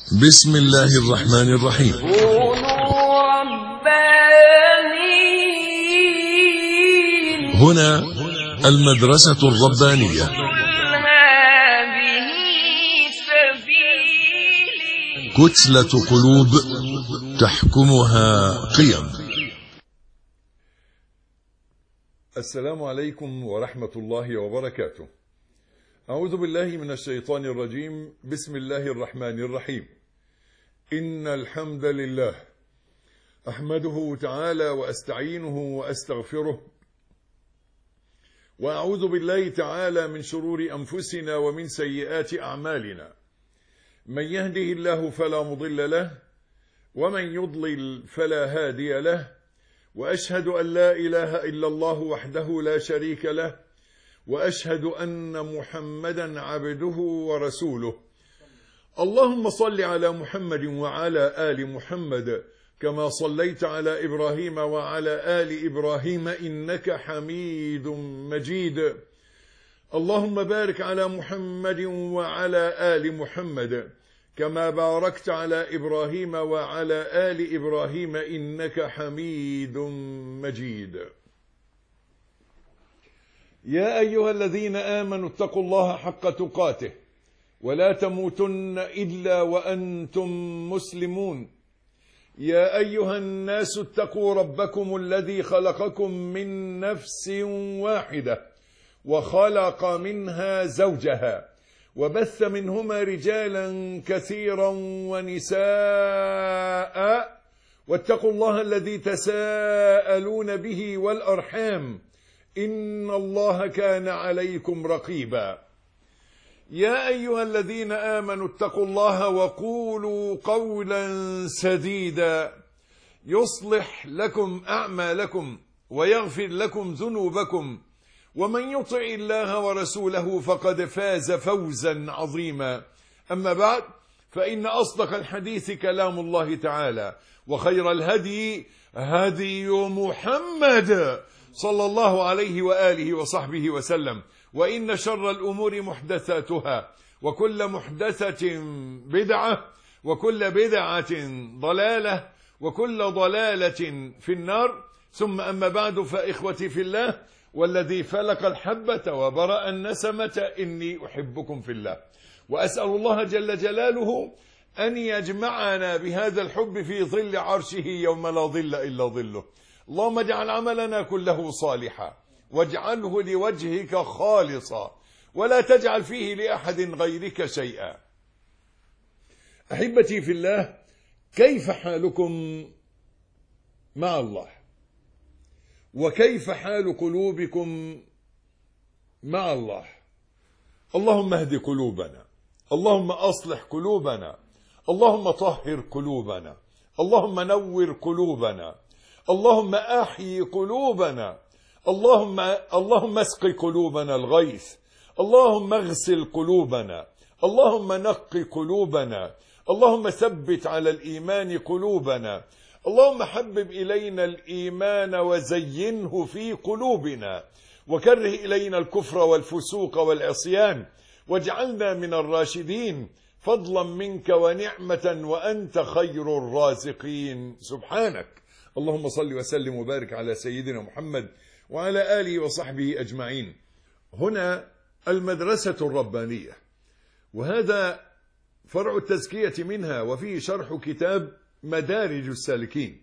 بسم الله الرحمن الرحيم. كونوا ربانيين. هنا المدرسة الربانية. هذه سبيلي. كتلة قلوب تحكمها قيم. السلام عليكم ورحمة الله وبركاته. أعوذ بالله من الشيطان الرجيم. بسم الله الرحمن الرحيم. إن الحمد لله أحمده تعالى وأستعينه وأستغفره، وأعوذ بالله تعالى من شرور أنفسنا ومن سيئات أعمالنا. من يهده الله فلا مضل له، ومن يضلل فلا هادي له، وأشهد أن لا إله إلا الله وحده لا شريك له، وأشهد أن محمدا عبده ورسوله. اللهم صل على محمد وعلى آل محمد كما صليت على إبراهيم وعلى آل إبراهيم إنك حميد مجيد. اللهم بارك على محمد وعلى آل محمد كما باركت على إبراهيم وعلى آل إبراهيم إنك حميد مجيد. يا أيها الذين آمنوا اتقوا الله حق تقاته ولا تموتن إلا وأنتم مسلمون. يا أيها الناس اتقوا ربكم الذي خلقكم من نفس واحدة وخلق منها زوجها وبث منهما رجالا كثيرا ونساء، واتقوا الله الذي تساءلون به والأرحام إن الله كان عليكم رقيبا. يا أيها الذين آمنوا اتقوا الله وقولوا قولا سديدا يصلح لكم أعمالكم ويغفر لكم ذنوبكم، ومن يطع الله ورسوله فقد فاز فوزا عظيما. أما بعد، فإن أصدق الحديث كلام الله تعالى، وخير الهدي هدي محمد صلى الله عليه وآله وصحبه وسلم، وإن شر الأمور محدثاتها، وكل محدثة بدعة، وكل بدعة ضلالة، وكل ضلالة في النار. ثم أما بعد، فإخوتي في الله والذي فلق الحبة وبرأ النسمة إني أحبكم في الله، وأسأل الله جل جلاله أن يجمعنا بهذا الحب في ظل عرشه يوم لا ظل إلا ظله. اللهم اجعل عملنا كله صالحا، واجعله لوجهك خالصا، ولا تجعل فيه لأحد غيرك شيئا. أحبتي في الله، كيف حالكم مع الله؟ وكيف حال قلوبكم مع الله؟ اللهم اهد قلوبنا، اللهم أصلح قلوبنا، اللهم طهر قلوبنا، اللهم نور قلوبنا، اللهم أحيي قلوبنا، اللهم اسق قلوبنا الغيث، اللهم اغسل قلوبنا، اللهم نقي قلوبنا، اللهم ثبت على الإيمان قلوبنا، اللهم حبب إلينا الإيمان وزينه في قلوبنا، وكره إلينا الكفر والفسوق والعصيان، واجعلنا من الراشدين فضلا منك ونعمة، وأنت خير الرازقين سبحانك. اللهم صل وسلم وبارك على سيدنا محمد وعلى آله وصحبه أجمعين. هنا المدرسة الربانية، وهذا فرع التزكية منها، وفيه شرح كتاب مدارج السالكين.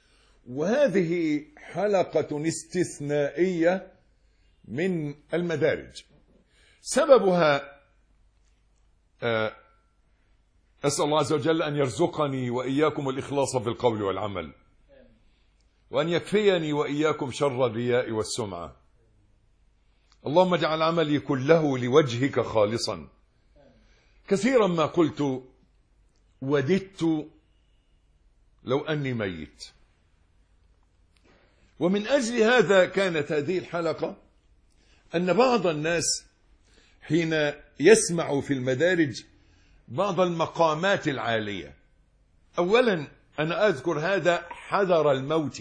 وهذه حلقة استثنائية من المدارج. سببها أسأل الله عز وجل أن يرزقني وإياكم الإخلاص في القول والعمل، وأن يكفيني وإياكم شر الرياء والسمعة. اللهم اجعل عملي كله لوجهك خالصا. كثيرا ما قلت وددت لو أني ميت. ومن أجل هذا كانت هذه الحلقة، أن بعض الناس حين يسمع في المدارج بعض المقامات العالية، أولا أنا أذكر هذا حذر الموت،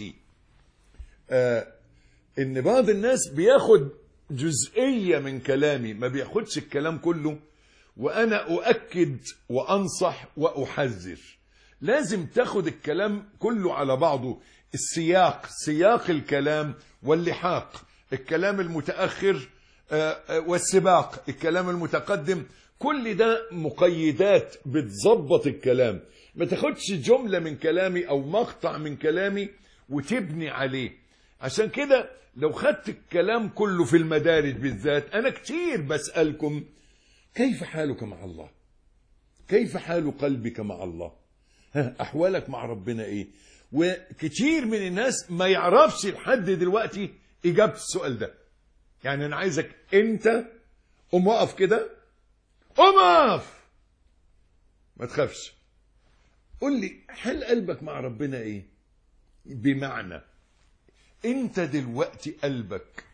إن بعض الناس بياخد جزئية من كلامي، ما بياخدش الكلام كله، وأنا أؤكد وأنصح وأحذر. لازم تاخد الكلام كله على بعضه، سياق الكلام، واللحاق الكلام المتأخر، والسباق الكلام المتقدم. كل ده مقيدات بتظبط الكلام. ما تاخدش جملة من كلامي أو مقطع من كلامي وتبني عليه. عشان كده لو خدت الكلام كله في المدارج بالذات، أنا كتير بسألكم كيف حالك مع الله؟ كيف حال قلبك مع الله؟ أحوالك مع ربنا إيه؟ وكتير من الناس ما يعرفش لحد دلوقتي إجابة السؤال ده. يعني أنا عايزك أنت قوم وقف كده، قوم وقف، ما تخافش، قول لي حال قلبك مع ربنا إيه؟ بمعنى أنت دلوقتي قلبك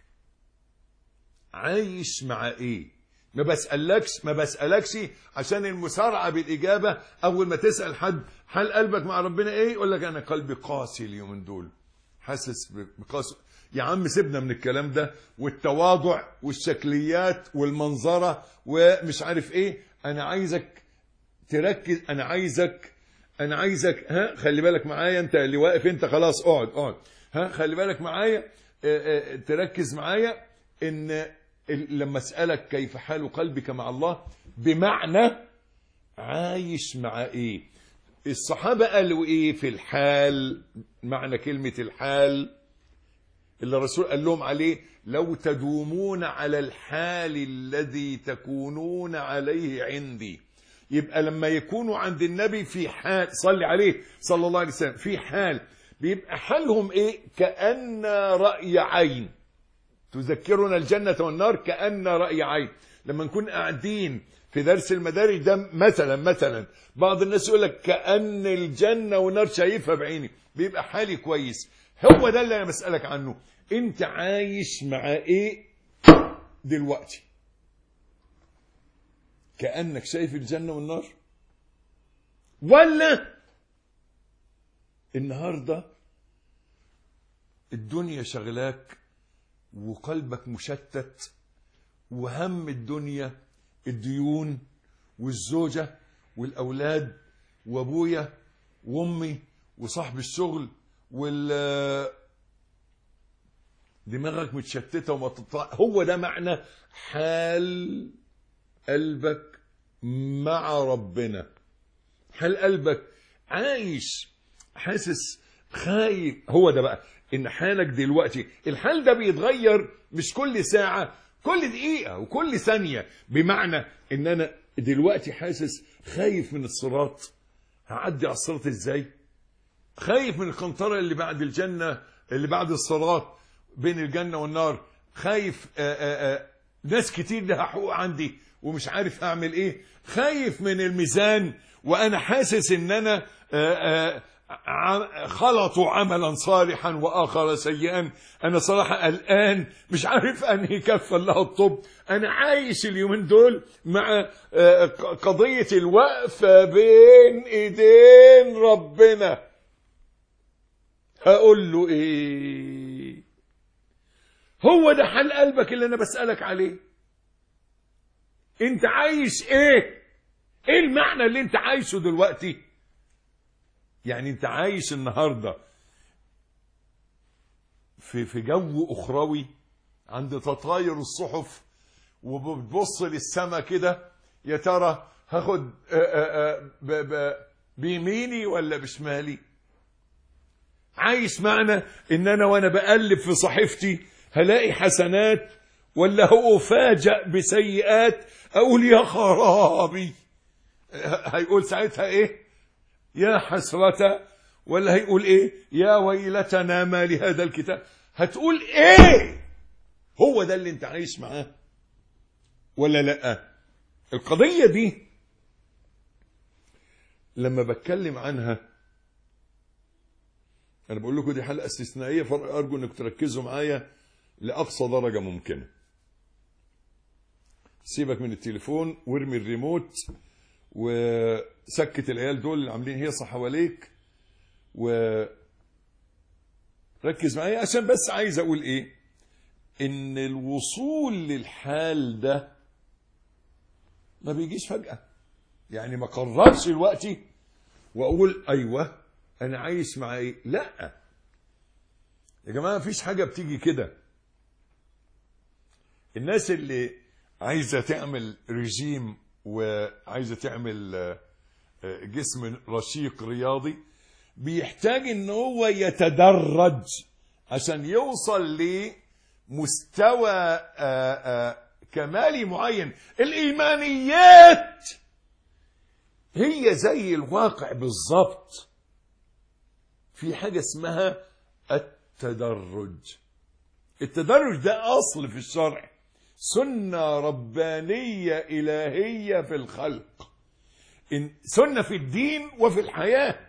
عايش مع إيه؟ ما بسألكش عشان المسارعة بالإجابة. أول ما تسأل حد حال قلبك مع ربنا إيه، يقول لك أنا قلبي قاسي اليومين دول، حاسس بقاسي. يا عم سيبنا من الكلام ده والتواضع والشكليات والمنظرة ومش عارف إيه. أنا عايزك تركز، أنا عايزك خلي بالك معايا، أنت اللي واقف أنت خلاص اقعد. خلي بالك معايا، تركز معايا إن لما أسألك كيف حال قلبك مع الله، بمعنى عايش مع إيه؟ الصحابة قالوا إيه في الحال؟ معنى كلمة الحال اللي الرسول قال لهم عليه: لو تدومون على الحال الذي تكونون عليه عندي. يبقى لما يكونوا عند النبي في حال، صلي عليه صلى الله عليه وسلم، في حال بيبقى حالهم إيه؟ كأن رأي عين. تذكرنا الجنة والنار كأن رأي عين. لما نكون قاعدين في درس المدارج ده مثلا بعض الناس يقول لك كأن الجنة والنار شايفها بعيني، بيبقى حالي كويس. هو ده اللي أنا بسألك عنه. أنت عايش مع إيه دلوقتي؟ كأنك شايف الجنة والنار، ولا النهاردة الدنيا شغلاك وقلبك مشتت، وهم الدنيا الديون والزوجة والأولاد وأبويا وأمي وصاحب الشغل دماغك متشتتة وما تطلع. هو ده معنى حال قلبك مع ربنا. حال قلبك عايش حاسس خايف. هو ده بقى ان حالك دلوقتي، الحال ده بيتغير مش كل ساعة، كل دقيقة وكل ثانية. بمعنى ان انا دلوقتي حاسس خايف من الصراط، هعدي على الصراط ازاي؟ خايف من القنطرة اللي بعد الجنة، اللي بعد الصراط بين الجنة والنار. خايف ناس كتير لها حقوق عندي ومش عارف اعمل ايه. خايف من الميزان وانا حاسس ان انا خلطوا عملا صالحا واخر سيئا. انا صراحة قلقان، مش عارف انهي كفة لها الطب. انا عايش اليومين دول مع قضية الوقف بين ايدين ربنا. هقول له ايه؟ هو ده حال قلبك اللي انا بسألك عليه. انت عايش ايه؟ ايه المعنى اللي انت عايشه دلوقتي؟ يعني انت عايش النهاردة في جو اخروي عند تطاير الصحف، وبتبص للسماء كده، يا ترى هاخد بيميني ولا بشمالي؟ عايش معنى ان انا وانا بقلب في صحيفتي هلاقي حسنات ولا هو أفاجأ بسيئات اقول يا خرابي؟ هيقول ساعتها ايه؟ يا حسرة. ولا هيقول ايه؟ يا ويلتنا ما لهذا الكتاب. هتقول ايه؟ هو ده اللي انت عايش معاه ولا لا؟ القضية دي لما بتكلم عنها، انا بقول لكم دي حلقة استثنائية، فارجو انك تركزوا معايا لأقصى درجة ممكنة. سيبك من التليفون وارمي الريموت وسكت العيال دول اللي عاملين هيصة حواليك، وركز معايا عشان بس عايز اقول ايه؟ ان الوصول للحال ده ما بيجيش فجأة. يعني ما قررش دلوقتي واقول ايوه انا عايش مع ايه. لا يا جماعه، مفيش حاجه بتيجي كده. الناس اللي عايزه تعمل رجيم وعايزه تعمل جسم رشيق رياضي بيحتاج ان هو يتدرج عشان يوصل لمستوى كمالي معين. الايمانيات هي زي الواقع بالظبط. في حاجة اسمها التدرج. التدرج ده أصل في الشرع، سنة ربانية إلهية في الخلق، سنة في الدين وفي الحياة.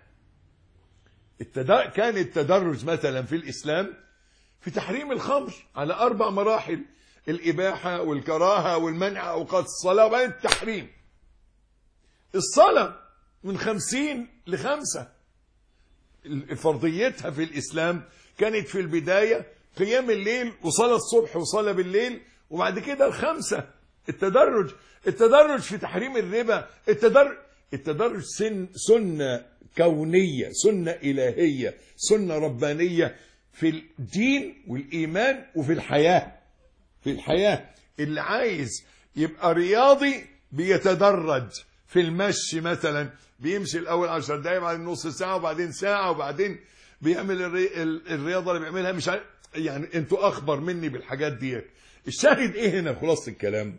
كان التدرج مثلا في الإسلام في تحريم الخمر على 4 مراحل: الإباحة والكراهة والمنع أوقات الصلاة وبعدين التحريم. الصلاة من 50 ل5. فرضيتها في الإسلام كانت في البداية قيام الليل وصلاة الصبح وصلاة بالليل، وبعد كده 5. التدرج في تحريم الربا. التدرج سنة كونية، سنة إلهية، سنة ربانية في الدين والإيمان وفي الحياة. في الحياة اللي عايز يبقى رياضي بيتدرج في المشي مثلا، بيمشي الأول 10 دقايق، بعدين نص ساعة، وبعدين ساعة، وبعدين بيعمل الرياضة اللي بيعملها. مش عارف يعني، انتوا أخبر مني بالحاجات دي. الشاهد إيه هنا؟ خلاصة الكلام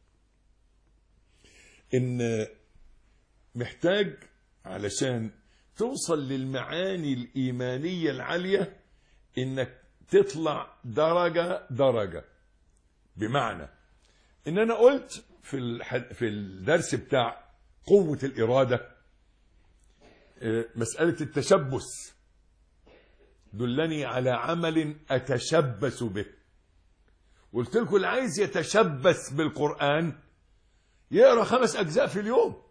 إن محتاج علشان توصل للمعاني الإيمانية العالية إنك تطلع درجة درجة. بمعنى إن أنا قلت في الدرس بتاع قوة الإرادة مسألة التشبث. دلني على عمل أتشبث به. قلت لكم اللي عايز يتشبث بالقرآن يقرأ 5 أجزاء في اليوم.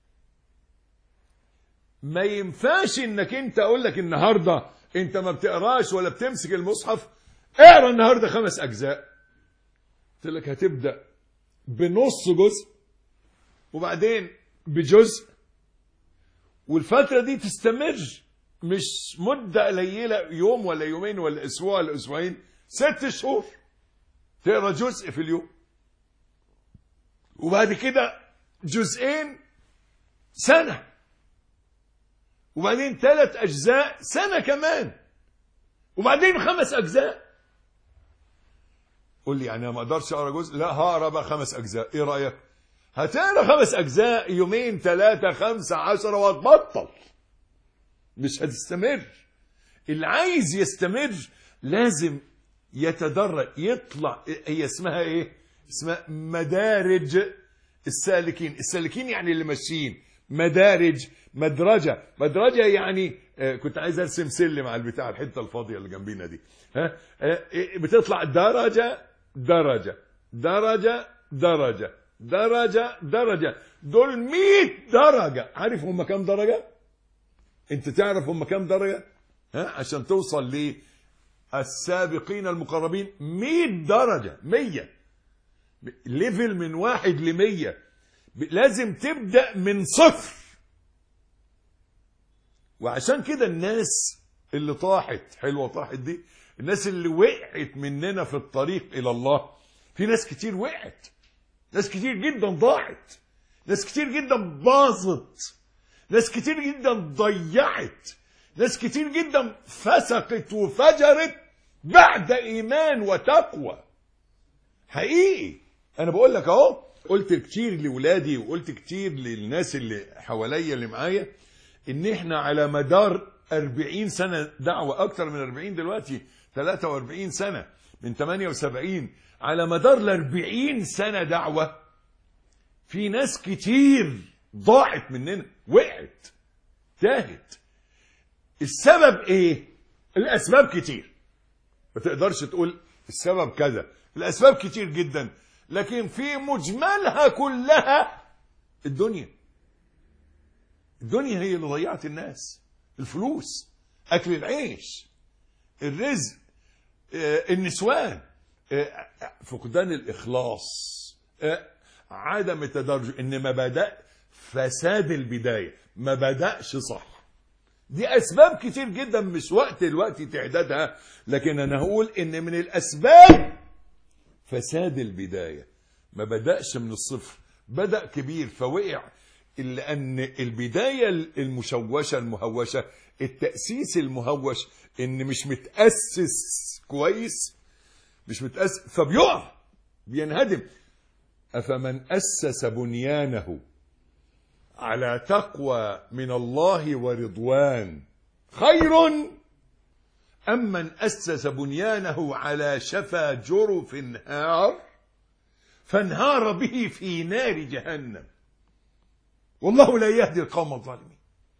ما ينفعش انك انت اقول لك النهاردة انت ما بتقراش ولا بتمسك المصحف، اقرأ النهاردة 5 أجزاء. قلت لك هتبدأ بنص جزء وبعدين بجزء، والفترة دي تستمر، مش مدة قليلة، يوم ولا يومين ولا اسبوع ولا اسبوعين، 6 شهور تقرأ جزء في اليوم، وبعد كده جزئين سنة، وبعدين 3 أجزاء سنة كمان، وبعدين 5 أجزاء. قول لي يعني ما اقدرش اقرا جزء؟ لا، هقرا بقى 5 أجزاء. ايه رأيك؟ هتقرا 5 أجزاء يومين 3 5 10 وهتبطل، مش هتستمر. اللي عايز يستمر لازم يتدرج، يطلع. هي اسمها ايه؟ اسمها مدارج السالكين. السالكين يعني اللي ماشيين. مدارج، مدرجة يعني كنت عايز ارسم سلم على البتاع، الحته الفاضيه اللي جنبينا دي. بتطلع درجة درجة درجة درجة درجة درجة. دول 100 درجة. عارف هم كام درجة؟ انت تعرف هم كام درجة؟ عشان توصل للسابقين المقربين 100 درجة. 100 ليفل من 1 ل100. لازم تبدأ من 0. وعشان كده الناس اللي طاحت، حلوة طاحت دي، الناس اللي وقعت مننا في الطريق إلى الله، في ناس كتير وقعت، ناس كتير جدا ضاعت، ناس كتير جدا باظت، ناس كتير جدا ضيعت، ناس كتير جدا فسقت وفجرت بعد إيمان وتقوى. حقيقي أنا بقول لك أهو، قلت كتير لولادي وقلت كتير للناس اللي حواليا اللي معايا إن إحنا على مدار 40 سنة دعوة، أكتر من 40 دلوقتي، 43 سنة من 78، على مدار 40 سنة دعوة في ناس كتير ضاعت مننا، وقعت، تاهت. السبب إيه؟ الأسباب كتير، ما تقدرش تقول السبب كذا، الأسباب كتير جدا، لكن في مجملها كلها الدنيا هي اللي ضيعت الناس. الفلوس، أكل العيش، الرزق، النسوان، فقدان الإخلاص، عدم التدرج، ان ما بدأ فساد البداية، ما بدأش صح. دي اسباب كتير جدا مش وقت الوقت تعدادها، لكن انا هقول ان من الاسباب فساد البداية، ما بدأش من الصفر، بدأ كبير فوقع. لأن البداية المشوشة المهوشة، التأسيس المهوش، إن مش متأسس كويس، مش متأسس فبيقع، بينهدم. أفمن أسس بنيانه على تقوى من الله ورضوان خير أم من أسس بنيانه على شفا جرف نهار فانهار به في نار جهنم والله لا يهدي القوم الظالمين.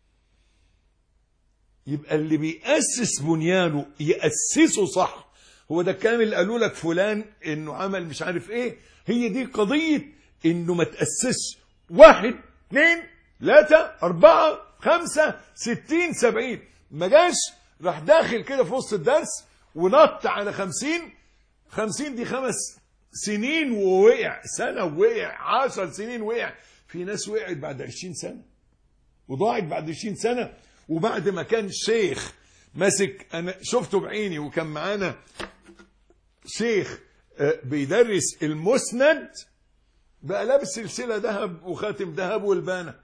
يبقى اللي بيأسس بنيانه يأسسه صح. هو ده الكلام اللي قالوا لك فلان انه عمل مش عارف ايه، هي دي قضية انه ما تأسسش 1 2 3 4 5 60 70، ما جاش راح داخل كده في وسط الدرس ونط على 50 دي 5 سنين ووقع، سنة ووقع، 10 سنين وقع. في ناس وقعت بعد 20 سنة وضاعت بعد 20 سنة. وبعد ما كان شيخ ماسك، أنا شفته بعيني وكان معانا شيخ بيدرس المسند، بقى لابس سلسلة ذهب وخاتم ذهب والبانة.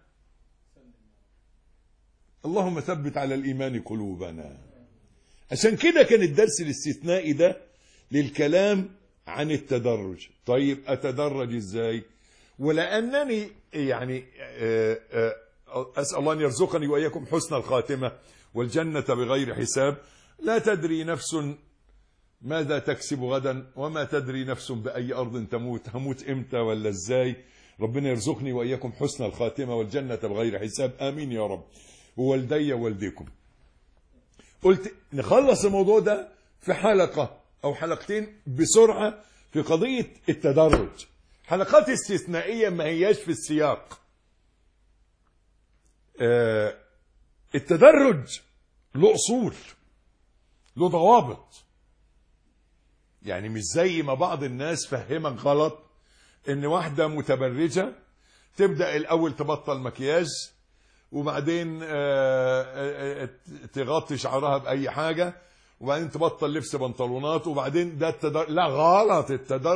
اللهم ثبت على الإيمان قلوبنا. عشان كده كان الدرس الاستثنائي ده للكلام عن التدرج. طيب أتدرج إزاي؟ ولأنني يعني أسأل الله أن يرزقني وإياكم حسن الخاتمة والجنة بغير حساب. لا تدري نفس ماذا تكسب غدا وما تدري نفس بأي أرض تموت، هموت إمتى ولا إزاي. ربنا يرزقني وإياكم حسن الخاتمة والجنة بغير حساب، آمين يا رب، ووالدي ووالديكم. قلت نخلص الموضوع ده في حلقة أو حلقتين بسرعة في قضية التدرج. حلقات استثنائية ما هياش في السياق. التدرج له أصول، له ضوابط. يعني مش زي ما بعض الناس فهمك غلط ان واحدة متبرجة تبدأ الأول تبطل مكياج وبعدين تغطي شعرها بأي حاجة وبعدين تبطل لبس بنطلونات وبعدين ده التدرج. لا، غلط.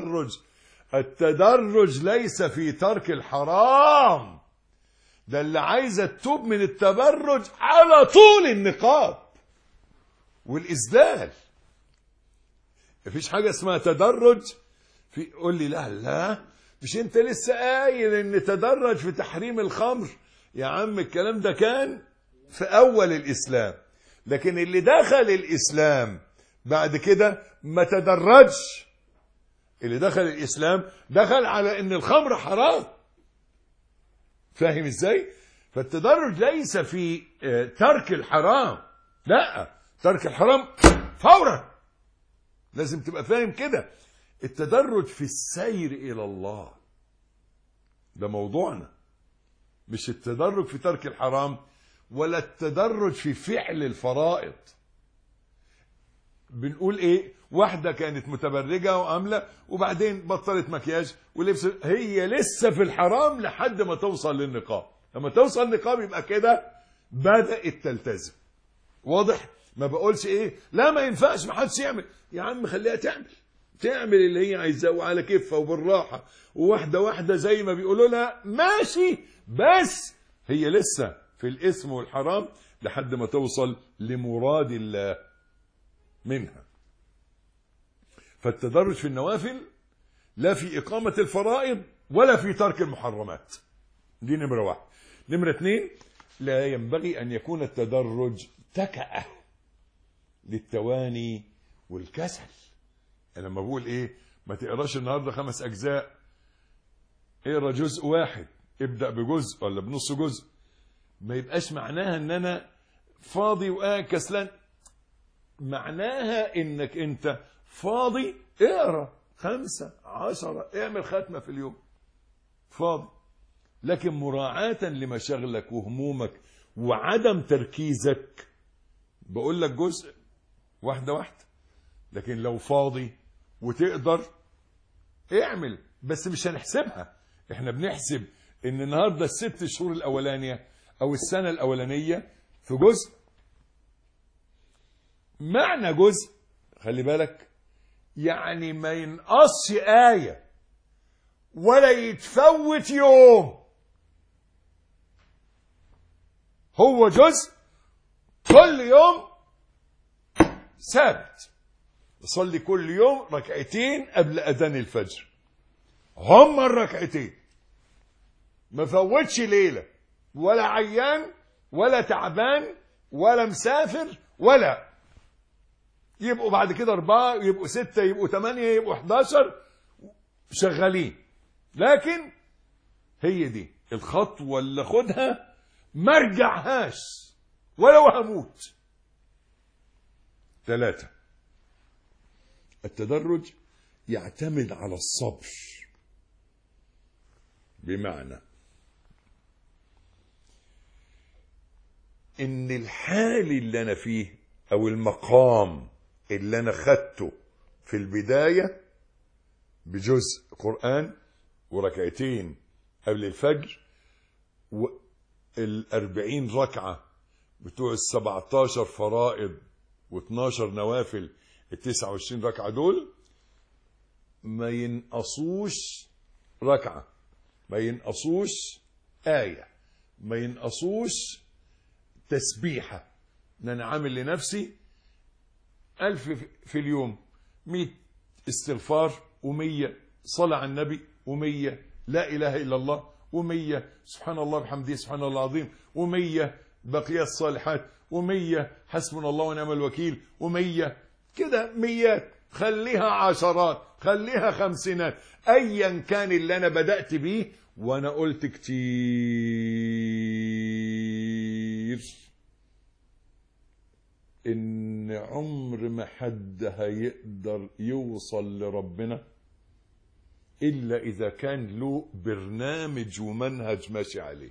التدرج ليس في ترك الحرام. ده اللي عايزة تتوب من التبرج على طول النقاب والإسدال. مفيش حاجة اسمها تدرج في. قول لي لا مش انت لسه قايل ان تدرج في تحريم الخمر؟ يا عم الكلام ده كان في اول الاسلام، لكن اللي دخل الاسلام بعد كده ما تدرجش. اللي دخل الاسلام دخل على ان الخمر حرام. فاهم ازاي؟ فالتدرج ليس في ترك الحرام، لا، ترك الحرام فورا. لازم تبقى فاهم كده. التدرج في السير الى الله، ده موضوعنا، مش التدرج في ترك الحرام ولا التدرج في فعل الفرائض. بنقول ايه؟ واحدة كانت متبرجة وعاملة وبعدين بطلت مكياج ولبس، هي لسه في الحرام لحد ما توصل للنقاب. لما توصل للنقاب يبقى كده بدأت تلتزم. واضح؟ ما بقولش ايه لا ما ينفعش ما حدش يعمل. يا عم خليها تعمل اللي هي عايزاه وعلى كيفها وبالراحة وواحدة واحدة زي ما بيقولوا لها، ماشي، بس هي لسه في الإثم والحرام لحد ما توصل لمراد الله منها. فالتدرج في النوافل لا في إقامة الفرائض ولا في ترك المحرمات. دي نمرة 1. نمرة 2، لا ينبغي أن يكون التدرج تكأة للتواني والكسل. أنا لما بقول إيه ما تقراش النهاردة 5 أجزاء، اقرا جزء واحد، ابدأ بجزء ولا بنص جزء. ما يبقاش معناها ان انا فاضي وقاعد كسلان. معناها انك انت فاضي اقرا 5 10 اعمل ختمة في اليوم فاضي. لكن مراعاة لمشاغلك وهمومك وعدم تركيزك بقول لك جزء واحدة. لكن لو فاضي وتقدر اعمل، بس مش هنحسبها. احنا بنحسب ان النهاردة 6 شهور الاولانية او السنة الاولانية في جزء. معنى جزء خلي بالك يعني ما ينقصش آية ولا يتفوت يوم، هو جزء كل يوم ثابت. صلي كل يوم ركعتين قبل أذان الفجر، هم الركعتين، ما فوتش ليلة، ولا عيان ولا تعبان ولا مسافر، ولا يبقوا بعد كده 4 يبقوا 6 يبقوا 8 يبقوا 11 شغالين. لكن هي دي الخطوة اللي خدها ما ارجعهاش ولو هموت. 3 التدرج يعتمد على الصبر، بمعنى ان الحال اللي انا فيه او المقام اللي انا خدته في البداية بجزء قرآن وركعتين قبل الفجر وال40 ركعة بتوع ال17 فرائض و12 نوافل، ال29 ركعة دول ما ينقصوش ركعة، ما ينقصوش آية، ما ينقصوش تسبيحة. ان انا عامل لنفسي 1000 في اليوم، 100 استغفار و100 صلاة على النبي و100 لا إله إلا الله و100 سبحان الله بحمده سبحان الله العظيم و100 بقيات الصالحات و100 حسبنا الله ونعم الوكيل و100 كده، 100 خليها 10 خليها 50، أيا كان اللي أنا بدأت بيه. وأنا قلت كتير إن عمر ما حد هيقدر يوصل لربنا إلا إذا كان له برنامج ومنهج ماشي عليه.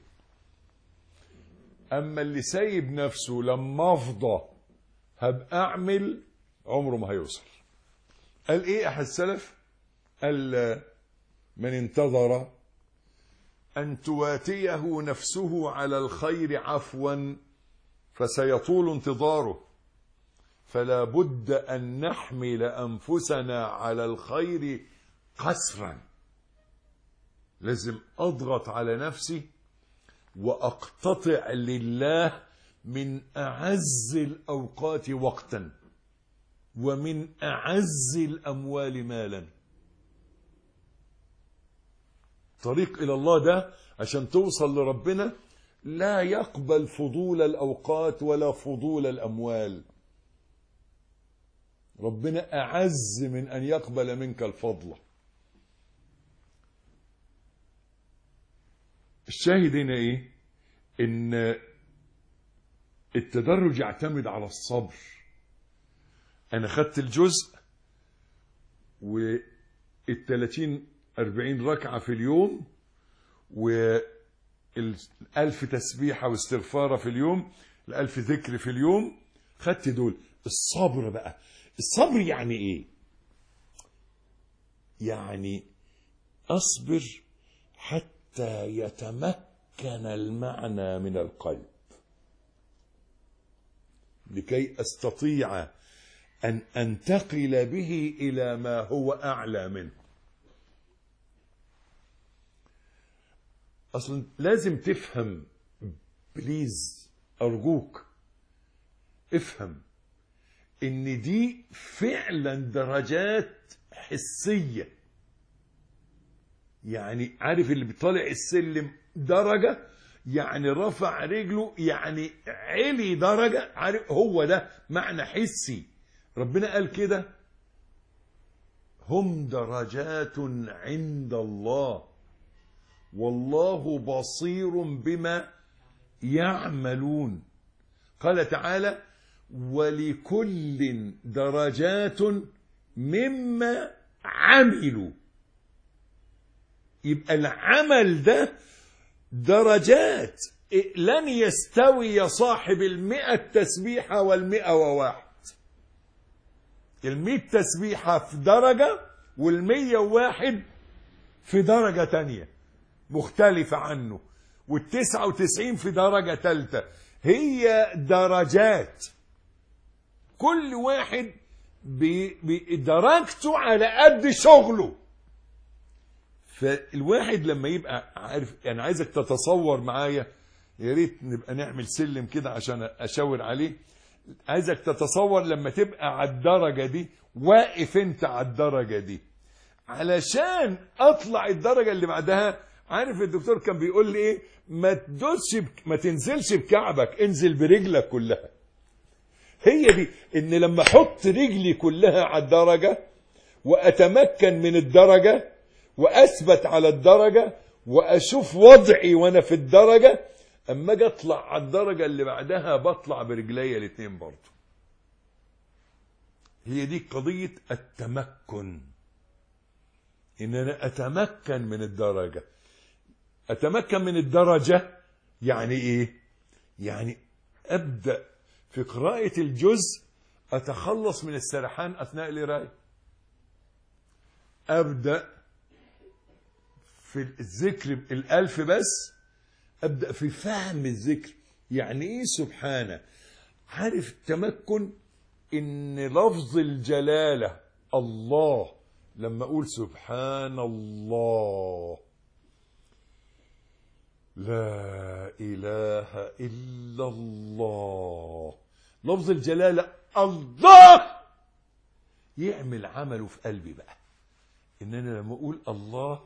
أما اللي سايب نفسه لما أفضى هبقى أعمل، عمره ما هيوصل. قال إيه أحد السلف؟ قال من انتظر أن تواتيه نفسه على الخير عفوا فسيطول انتظاره، فلا بد أن نحمل أنفسنا على الخير قسرا. لازم أضغط على نفسي وأقتطع لله من أعز الأوقات وقتا ومن أعز الأموال مالا. طريق إلى الله ده عشان توصل لربنا لا يقبل فضول الأوقات ولا فضول الأموال. ربنا أعز من أن يقبل منك الفضل. الشاهد هنا إيه؟ إن التدرج يعتمد على الصبر. أنا خدت الجزء وال30 40 ركعة في اليوم وال1000 تسبيحة واستغفارة في اليوم، ال1000 ذكر في اليوم، خدت دول. الصبر بقى، الصبر يعني ايه؟ يعني اصبر حتى يتمكن المعنى من القلب لكي استطيع ان انتقل به الى ما هو اعلى منه. اصلا لازم تفهم، بليز ارجوك افهم ان دي فعلا درجات حسية. يعني عارف اللي بيطلع السلم درجة، يعني رفع رجله، يعني علي درجة، عارف هو ده معنى حسي. ربنا قال كده هم درجات عند الله والله بصير بما يعملون. قال تعالى ولكل درجات مما عملوا. يبقى العمل ده درجات. لن يستوي صاحب 100 تسبيحة 101. 100 تسبيحة في درجة 101 في درجة تانية. مختلفة عنه، وال99 في درجة ثالثة. هي درجات، كل واحد بدرجته على قد شغله. فالواحد لما يبقى عارف، يعني عايزك تتصور معايا، يا ريت نبقى نعمل سلم كده عشان اشاور عليه. عايزك تتصور لما تبقى على الدرجة دي، واقف انت على الدرجة دي، علشان اطلع الدرجة اللي بعدها. عارف الدكتور كان بيقول لي ايه؟ ما تنزلش بكعبك، انزل برجلك كلها. هي دي، ان لما احط رجلي كلها على الدرجة واتمكن من الدرجة واثبت على الدرجة واشوف وضعي وانا في الدرجة، اما اجي اطلع على الدرجة اللي بعدها بطلع برجلي الاثنين برضه. هي دي قضية التمكن، ان انا اتمكن من الدرجة. اتمكن من الدرجة يعني ايه؟ يعني ابدأ في قراءة الجزء اتخلص من السرحان اثناء القراءة، ابدأ في الذكر الالف بس، ابدأ في فهم الذكر. يعني ايه سبحانه؟ عارف تمكن ان لفظ الجلالة الله، لما اقول سبحان الله لا اله الا الله، لفظ الجلالة الله يعمل عمله في قلبي بقى. ان انا لما اقول الله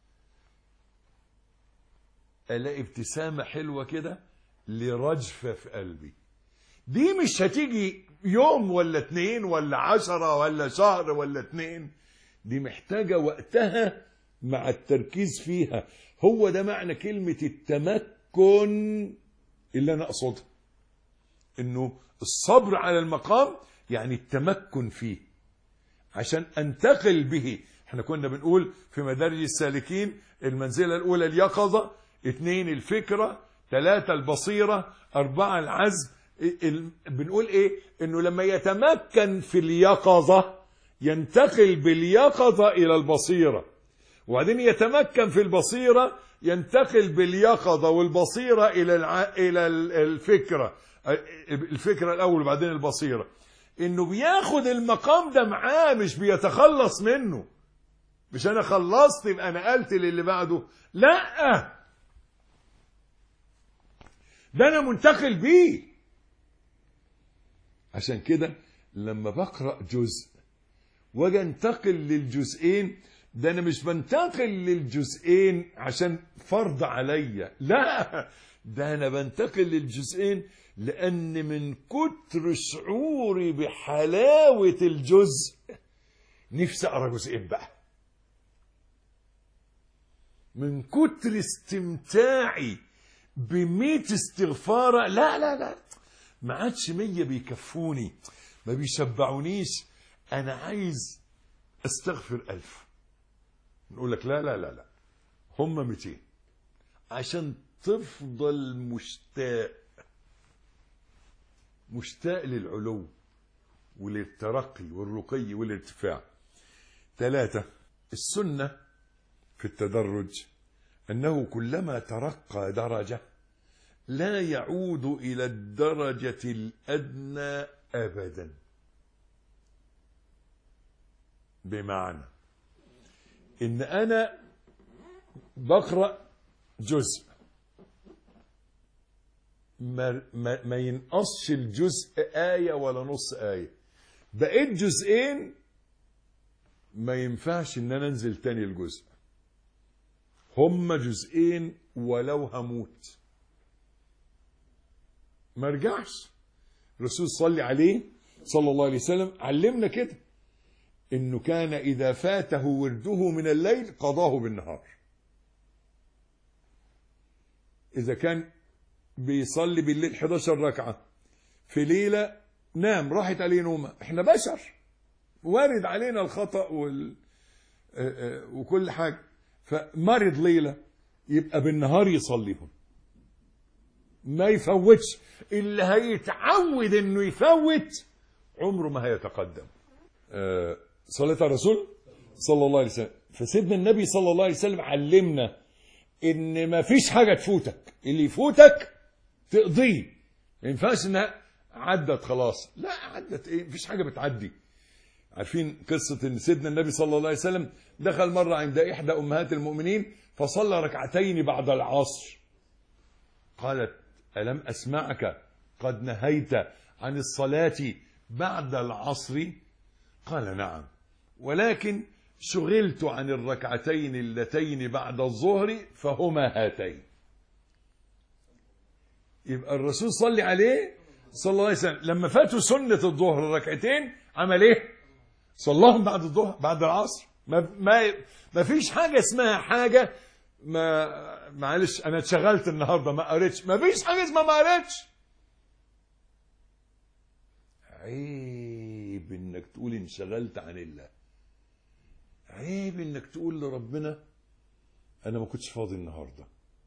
الاقي ابتسامة حلوة كده لرجفة في قلبي. دي مش هتيجي يوم ولا 2 ولا 10 ولا شهر ولا 2، دي محتاجة وقتها مع التركيز فيها. هو ده معنى كلمة التمكن اللي أنا أقصدها، إنه الصبر على المقام يعني التمكن فيه عشان أنتقل به. احنا كنا بنقول في مدارج السالكين المنزلة الأولى اليقظة، 2 الفكرة، 3 البصيرة، 4 العزم. بنقول ايه؟ انه لما يتمكن في اليقظة ينتقل باليقظة الى البصيرة، وبعدين يتمكن في البصيرة ينتقل باليقظة والبصيرة الى الفكرة. الفكرة الاول وبعدين البصيرة. انه بياخد المقام ده معاه، مش بيتخلص منه. مش انا خلصت يبقى انا نقلت للي بعده، لا، ده انا منتقل بيه. عشان كده لما بقرأ جزء واجي انتقل للجزئين، ده انا مش بنتقل للجزئين عشان فرض عليا، لا، ده انا بنتقل للجزئين لان من كتر شعوري بحلاوة الجزء نفسي اقرا جزئين بقى. من كتر استمتاعي ب100 استغفار، لا ما عادش 100 بيكفوني، ما بيشبعونيش، انا عايز استغفر 1000. نقول لك لا هم 200 عشان تفضل مشتاق للعلو وللترقي والرقي والارتفاع. 3 السنة في التدرج أنه كلما ترقى درجة لا يعود إلى الدرجة الأدنى أبدا. بمعنى إن أنا بقرأ جزء ما ينقصش الجزء آية ولا نص آية، بقيت جزئين ما ينفعش إن أنا أنزل تاني الجزء، هم جزئين ولو هموت ما رجعش. الرسول صلى عليه صلى الله عليه وسلم علمنا كده، انه كان اذا فاته ورده من الليل قضاه بالنهار. اذا كان بيصلي بالليل 11 ركعة في ليلة، نام راحت عليه نومه، احنا بشر وارد علينا الخطأ وكل حاجة، فمرض ليلة يبقى بالنهار يصليهم، ما يفوتش. اللي هيتعود انه يفوت عمره ما هيتقدم. صلاة الرسول صلى الله عليه وسلم. فسيدنا النبي صلى الله عليه وسلم علمنا ان ما فيش حاجة تفوتك، اللي يفوتك تقضيه. ما ينفعش انها عدت خلاص، لا عدت ايه، مفيش حاجة بتعدي. عارفين قصة ان سيدنا النبي صلى الله عليه وسلم دخل مرة عند احدى امهات المؤمنين فصلى ركعتين بعد العصر، قالت ألم أسمعك قد نهيت عن الصلاة بعد العصر؟ قال نعم، ولكن شغلت عن الركعتين اللتين بعد الظهر فهما هاتين. يبقى الرسول صلى عليه صلى الله عليه وسلم لما فاتوا سنة الظهر الركعتين عمل ايه؟ صلاهم بعد الظهر بعد العصر. ما فيش حاجة اسمها حاجة معلش انا اتشغلت النهارده ما قريتش، ما فيش حاجة اسمها ما قريتش. عيب انك تقول انشغلت عن الله، عيب انك تقول لربنا انا ما كنتش فاضي النهارده.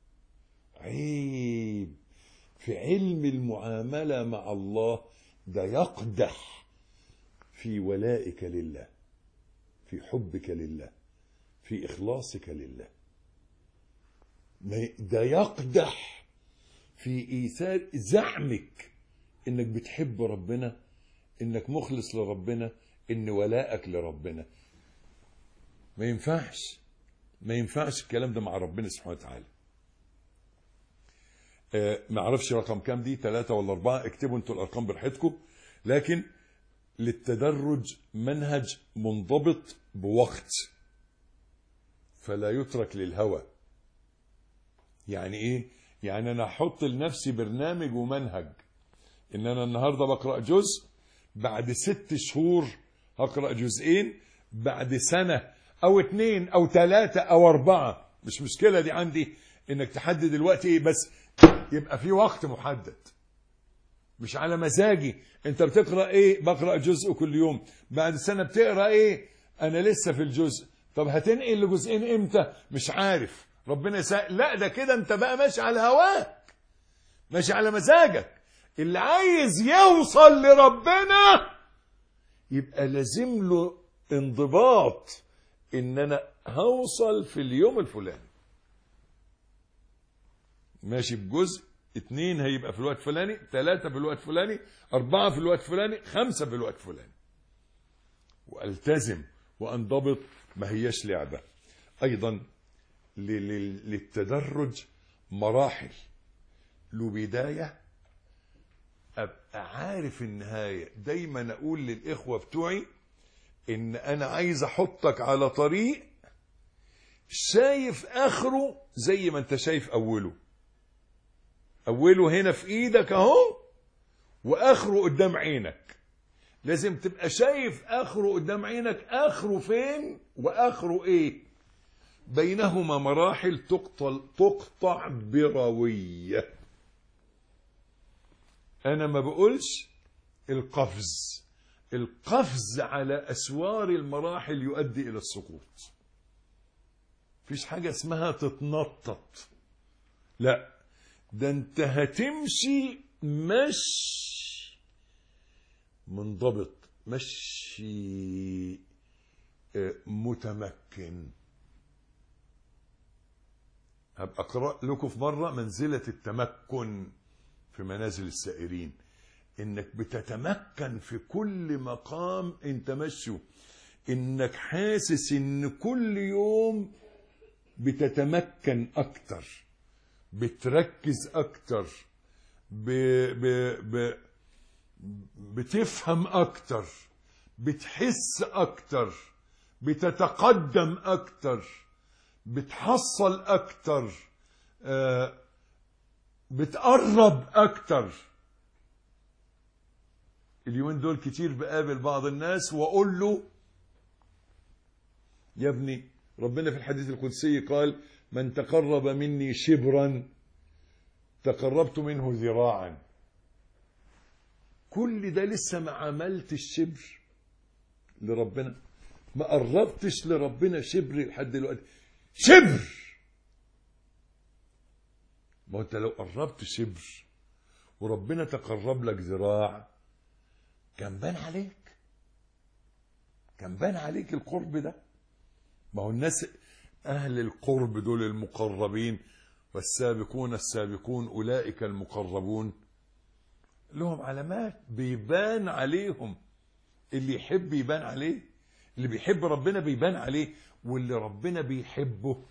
عيب في علم المعاملة مع الله، ده يقدح في ولائك لله، في حبك لله، في إخلاصك لله. ده يقدح في إيثار زعمك إنك بتحب ربنا، إنك مخلص لربنا، إن ولائك لربنا. ما ينفعش الكلام ده مع ربنا سبحانه وتعالى. ما اعرفش رقم كام دي، 3 ولا 4، اكتبوا انتوا الارقام براحتكم. لكن للتدرج منهج منضبط بوقت فلا يترك للهوى. يعني ايه؟ يعني انا احط لنفسي برنامج ومنهج ان انا النهارده بقرا جزء، بعد 6 شهور هقرا جزئين، بعد سنه او 2 او 3 او 4، مش مشكله دي عندي. انك تحدد الوقت ايه، بس يبقى في وقت محدد، مش على مزاجي. انت بتقرأ ايه؟ بقرأ جزء كل يوم. بعد سنة بتقرأ ايه؟ انا لسه في الجزء. طب هتنقل لجزئين امتى؟ مش عارف، ربنا يسهل. لا ده كده انت بقى ماشي على هواك، ماشي على مزاجك. اللي عايز يوصل لربنا يبقى لازم له انضباط، ان انا هوصل في اليوم الفلاني، ماشي بجزء، 2 هيبقى في الوقت الفلاني، 3 في الوقت الفلاني، 4 في الوقت الفلاني، 5 في الوقت الفلاني، والتزم وانضبط. ما هياش لعبة. ايضا للتدرج مراحل، له بداية ابقى عارف النهاية. دايما اقول للاخوة بتوعي ان انا عايز احطك على طريق شايف اخره زي ما انت شايف اوله. اوله هنا في ايدك اهو، واخره قدام عينك. لازم تبقى شايف اخره قدام عينك، اخره فين واخره ايه. بينهما مراحل تقطع بروية. انا ما بقولش القفز على اسوار المراحل يؤدي الى السقوط. مفيش حاجة اسمها تتنطط، لا، ده انت هتمشي مشي منضبط، مشي متمكن. هبقى اقرأ لكم في مرة منزلة التمكن في منازل السائرين، انك بتتمكن في كل مقام انت ماشيه، انك حاسس ان كل يوم بتتمكن اكتر، بتركز اكتر، بتفهم اكتر، بتحس اكتر، بتتقدم اكتر، بتحصل اكتر، بتقرب اكتر. اليومين دول كتير بقابل بعض الناس واقول له يا ابني، ربنا في الحديث القدسي قال من تقرب مني شبرا تقربت منه ذراعا. كل ده لسه ما عملتش الشبر لربنا، ما قربتش لربنا شبر لحد دلوقتي. شبر، ما انت لو قربت شبر وربنا تقرب لك ذراع كان بان عليك، كان بان عليك القرب ده. ما هو الناس أهل القرب دول المقربين، والسابقون السابقون أولئك المقربون، لهم علامات بيبان عليهم. اللي يحب يبان عليه، اللي بيحب ربنا بيبان عليه، واللي ربنا بيحبه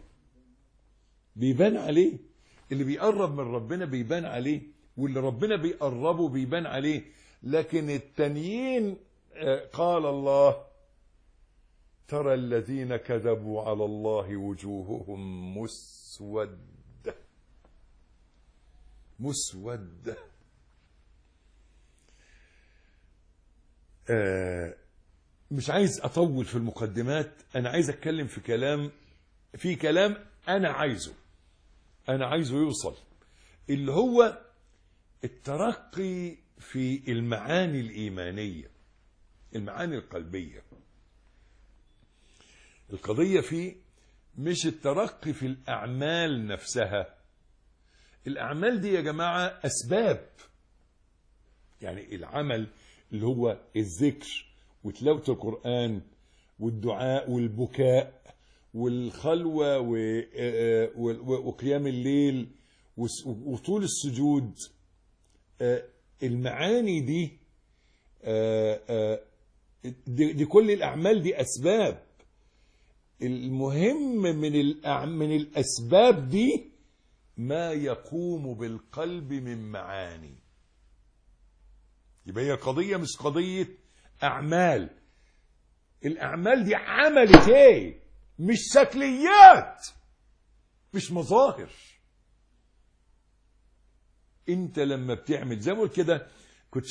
بيبان عليه، اللي بيقرب من ربنا بيبان عليه، واللي ربنا بيقربه بيبان عليه. لكن التانيين قال الله: ترى الذين كذبوا على الله وجوههم مسودة مسودة. مش عايز أطول في المقدمات، أنا عايز أتكلم في كلام أنا عايزه يوصل، اللي هو الترقي في المعاني الإيمانية، المعاني القلبية. القضية فيه مش الترقي في الأعمال نفسها. الأعمال دي يا جماعة أسباب، يعني العمل اللي هو الذكر وتلاوة القرآن والدعاء والبكاء والخلوة وقيام الليل وطول السجود، المعاني دي كل الأعمال دي أسباب. المهم من الأسباب دي ما يقوم بالقلب من معاني. يبقى هي قضية مش قضية أعمال. الأعمال دي عملت ايه؟ مش شكليات، مش مظاهر. انت لما بتعمل زي ما قلت كده، كنت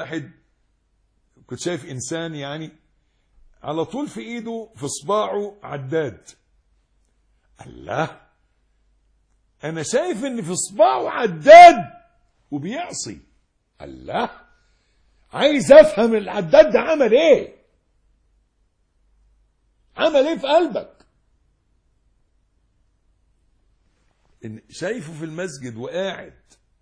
شايف انسان يعني على طول في ايده في صباعه عداد. الله، انا شايف ان في صباعه عداد وبيعصي. الله، عايز افهم العداد ده عمل ايه في قلبك. إن شايفه في المسجد وقاعد،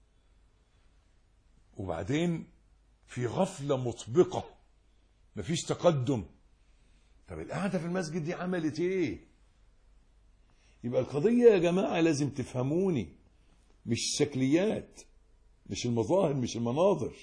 وبعدين في غفلة مطبقة، مفيش تقدم. طب القعدة في المسجد دي عملت ايه؟ يبقى القضية يا جماعة لازم تفهموني، مش شكليات، مش المظاهر، مش المناظر.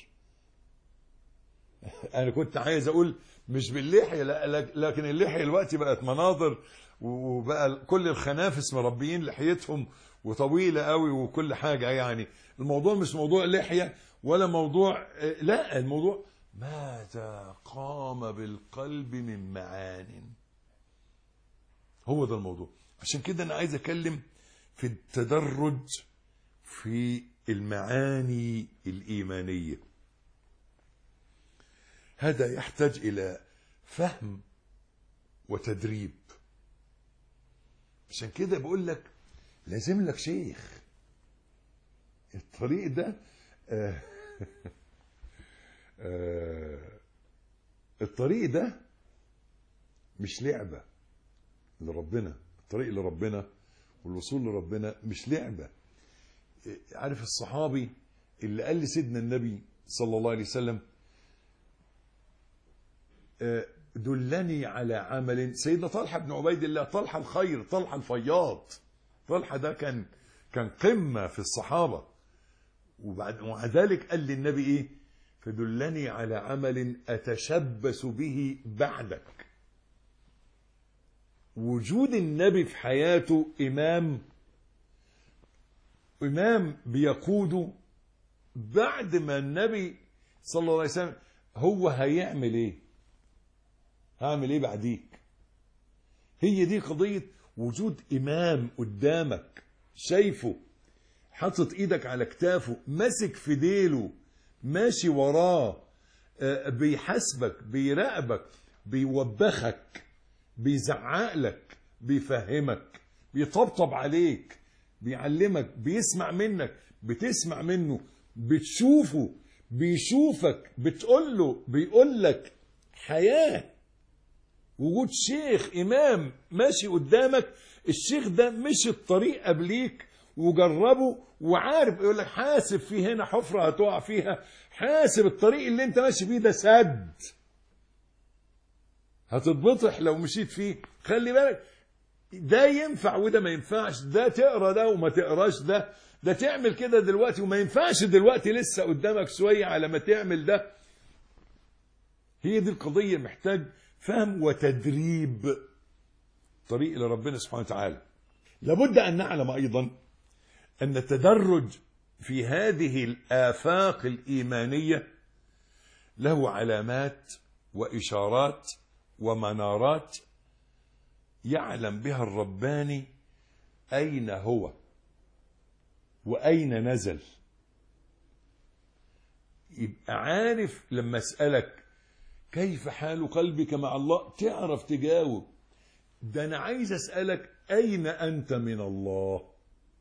انا كنت عايز اقول مش باللحية، لكن اللحية دلوقتي بقت مناظر، وبقى كل الخنافس مربيين لحيتهم وطويلة قوي وكل حاجة. يعني الموضوع مش موضوع لحية ولا موضوع، لا، الموضوع ماذا قام بالقلب من معان. هو ده الموضوع. عشان كده انا عايز اتكلم في التدرج في المعاني الإيمانية. هذا يحتاج إلى فهم وتدريب. عشان كده بقول لك لازم لك شيخ. الطريق ده الطريق ده مش لعبة لربنا. الطريق لربنا والوصول لربنا مش لعبة. عارف الصحابي اللي قال لسيدنا النبي صلى الله عليه وسلم: دلني على عمل. سيدنا طلحة بن عبيد الله، طلحة الخير، طلحة الفياض. طلحة ده كان قمة في الصحابة. ومع ذلك قال للنبي ايه؟ فدلني على عمل أتشبث به بعدك. وجود النبي في حياته إمام بيقوده. بعد ما النبي صلى الله عليه وسلم هو هيعمل ايه؟ هعمل ايه بعديك؟ هي دي قضية وجود إمام قدامك، شايفه، حاطط ايدك على كتافه، ماسك في ديله، ماشي وراه، بيحاسبك، بيراقبك، بيوبخك، بيزعق لك، بيفهمك، بيطبطب عليك، بيعلمك، بيسمع منك، بتسمع منه، بتشوفه، بيشوفك، بتقوله، بيقولك. حياة. وجود شيخ إمام ماشي قدامك. الشيخ ده مش الطريق قبليك وجربه وعارف، يقول لك حاسب، في هنا حفرة هتقع فيها، حاسب، الطريق اللي انت ماشي فيه ده سد، هتتبطح لو مشيت فيه، خلي بالك. ده ينفع وده ما ينفعش، ده تقرا ده وما تقراش ده تعمل كده دلوقتي وما ينفعش دلوقتي، لسه قدامك شويه على ما تعمل ده. هي دي القضيه، محتاج فهم وتدريب طريق الى ربنا سبحانه وتعالى. لابد ان نعلم ايضا ان التدرج في هذه الآفاق الإيمانية له علامات وإشارات ومنارات يعلم بها الرباني أين هو وأين نزل. يبقى عارف لما أسألك كيف حال قلبك مع الله تعرف تجاوب. ده أنا عايز أسألك أين أنت من الله؟